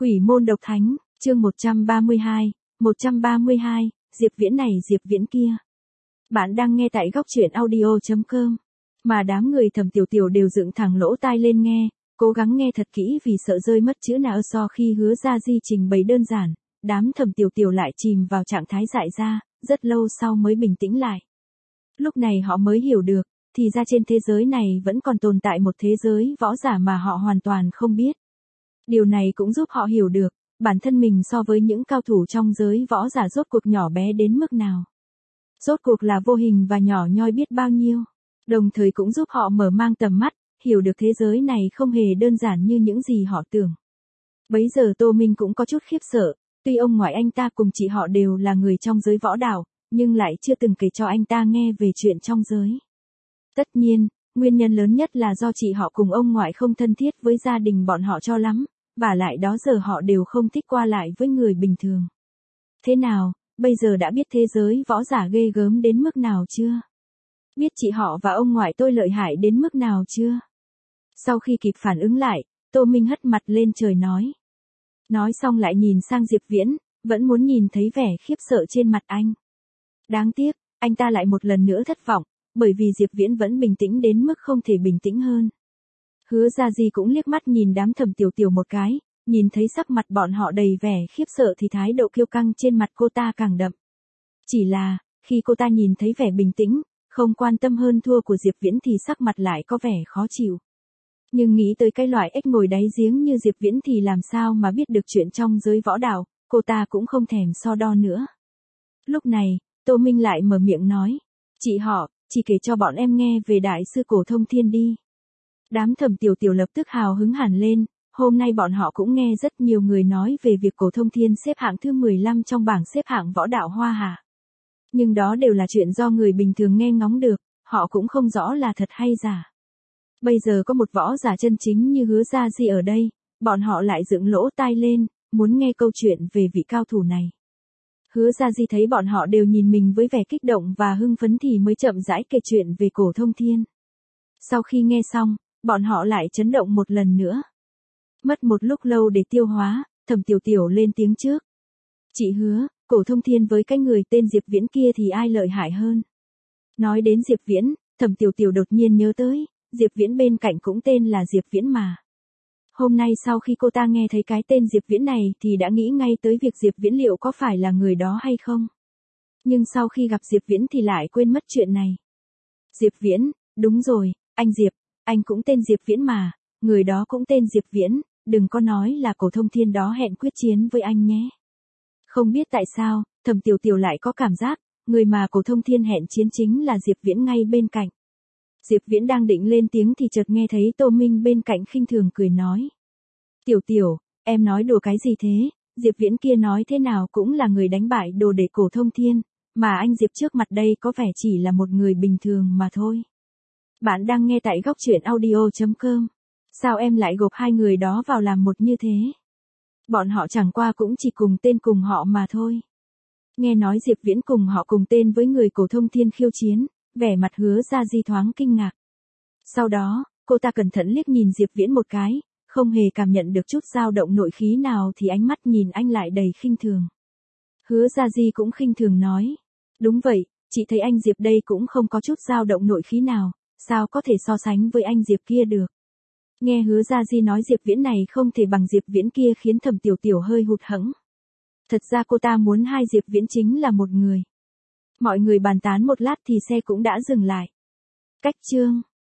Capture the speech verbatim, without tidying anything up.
Quỷ môn độc thánh, chương một trăm ba mươi hai, một trăm ba mươi hai, Diệp Viễn này Diệp Viễn kia. Bạn đang nghe tại góc truyện audio chấm com. Mà đám người Thẩm Tiểu Tiểu đều dựng thẳng lỗ tai lên nghe, cố gắng nghe thật kỹ vì sợ rơi mất chữ nào so khi Hứa Gia Di trình bày đơn giản, đám Thẩm Tiểu Tiểu lại chìm vào trạng thái dại ra, rất lâu sau mới bình tĩnh lại. Lúc này họ mới hiểu được, thì ra trên thế giới này vẫn còn tồn tại một thế giới võ giả mà họ hoàn toàn không biết. Điều này cũng giúp họ hiểu được, bản thân mình so với những cao thủ trong giới võ giả rốt cuộc nhỏ bé đến mức nào. Rốt cuộc là vô hình và nhỏ nhoi biết bao nhiêu. Đồng thời cũng giúp họ mở mang tầm mắt, hiểu được thế giới này không hề đơn giản như những gì họ tưởng. Bấy giờ Tô Minh cũng có chút khiếp sợ, tuy ông ngoại anh ta cùng chị họ đều là người trong giới võ đạo, nhưng lại chưa từng kể cho anh ta nghe về chuyện trong giới. Tất nhiên, nguyên nhân lớn nhất là do chị họ cùng ông ngoại không thân thiết với gia đình bọn họ cho lắm, và lại đó giờ họ đều không thích qua lại với người bình thường. Thế nào, bây giờ đã biết thế giới võ giả ghê gớm đến mức nào chưa? Biết chị họ và ông ngoại tôi lợi hại đến mức nào chưa? Sau khi kịp phản ứng lại, Tô Minh hất mặt lên trời nói. Nói xong lại nhìn sang Diệp Viễn, vẫn muốn nhìn thấy vẻ khiếp sợ trên mặt anh. Đáng tiếc, anh ta lại một lần nữa thất vọng, bởi vì Diệp Viễn vẫn bình tĩnh đến mức không thể bình tĩnh hơn. Hứa Gia Di cũng liếc mắt nhìn đám Thẩm Tiểu Tiểu một cái, nhìn thấy sắc mặt bọn họ đầy vẻ khiếp sợ thì thái độ kiêu căng trên mặt cô ta càng đậm. Chỉ là, khi cô ta nhìn thấy vẻ bình tĩnh, không quan tâm hơn thua của Diệp Viễn thì sắc mặt lại có vẻ khó chịu. Nhưng nghĩ tới cái loại ếch ngồi đáy giếng như Diệp Viễn thì làm sao mà biết được chuyện trong giới võ đạo, cô ta cũng không thèm so đo nữa. Lúc này, Tô Minh lại mở miệng nói, chị họ, chỉ kể cho bọn em nghe về đại sư Cổ Thông Thiên đi. Đám Thẩm Tiểu Tiểu lập tức hào hứng hẳn lên, hôm nay bọn họ cũng nghe rất nhiều người nói về việc Cổ Thông Thiên xếp hạng thứ mười lăm trong bảng xếp hạng võ đạo Hoa Hạ. Nhưng đó đều là chuyện do người bình thường nghe ngóng được, họ cũng không rõ là thật hay giả. Bây giờ có một võ giả chân chính như Hứa Gia Di ở đây, bọn họ lại dựng lỗ tai lên, muốn nghe câu chuyện về vị cao thủ này. Hứa Gia Di thấy bọn họ đều nhìn mình với vẻ kích động và hưng phấn thì mới chậm rãi kể chuyện về Cổ Thông Thiên. Sau khi nghe xong, bọn họ lại chấn động một lần nữa. Mất một lúc lâu để tiêu hóa, Thẩm Tiểu Tiểu lên tiếng trước. Chị Hứa, Cổ Thông Thiên với cái người tên Diệp Viễn kia thì ai lợi hại hơn? Nói đến Diệp Viễn, Thẩm Tiểu Tiểu đột nhiên nhớ tới, Diệp Viễn bên cạnh cũng tên là Diệp Viễn mà. Hôm nay sau khi cô ta nghe thấy cái tên Diệp Viễn này thì đã nghĩ ngay tới việc Diệp Viễn liệu có phải là người đó hay không. Nhưng sau khi gặp Diệp Viễn thì lại quên mất chuyện này. Diệp Viễn, đúng rồi, anh Diệp, anh cũng tên Diệp Viễn mà, người đó cũng tên Diệp Viễn, đừng có nói là Cổ Thông Thiên đó hẹn quyết chiến với anh nhé. Không biết tại sao, Thẩm Tiểu Tiểu lại có cảm giác, người mà Cổ Thông Thiên hẹn chiến chính là Diệp Viễn ngay bên cạnh. Diệp Viễn đang định lên tiếng thì chợt nghe thấy Tô Minh bên cạnh khinh thường cười nói. Tiểu Tiểu, em nói đùa cái gì thế, Diệp Viễn kia nói thế nào cũng là người đánh bại đồ đệ Cổ Thông Thiên, mà anh Diệp trước mặt đây có vẻ chỉ là một người bình thường mà thôi. Bạn đang nghe tại góc truyện audio chấm com. Sao em lại gộp hai người đó vào làm một như thế? Bọn họ chẳng qua cũng chỉ cùng tên cùng họ mà thôi. Nghe nói Diệp Viễn cùng họ cùng tên với người Cổ Thông Thiên khiêu chiến, vẻ mặt Hứa Gia Di thoáng kinh ngạc. Sau đó, cô ta cẩn thận liếc nhìn Diệp Viễn một cái, không hề cảm nhận được chút dao động nội khí nào thì ánh mắt nhìn anh lại đầy khinh thường. Hứa Gia Di cũng khinh thường nói. Đúng vậy, chị thấy anh Diệp đây cũng không có chút dao động nội khí nào, sao có thể so sánh với anh Diệp kia được. Nghe Hứa Gia Di nói Diệp Viễn này không thể bằng Diệp Viễn kia khiến Thẩm Tiểu Tiểu hơi hụt hẫng. Thật ra cô ta muốn hai Diệp Viễn chính là một người. Mọi người bàn tán một lát thì xe cũng đã dừng lại. Cách chương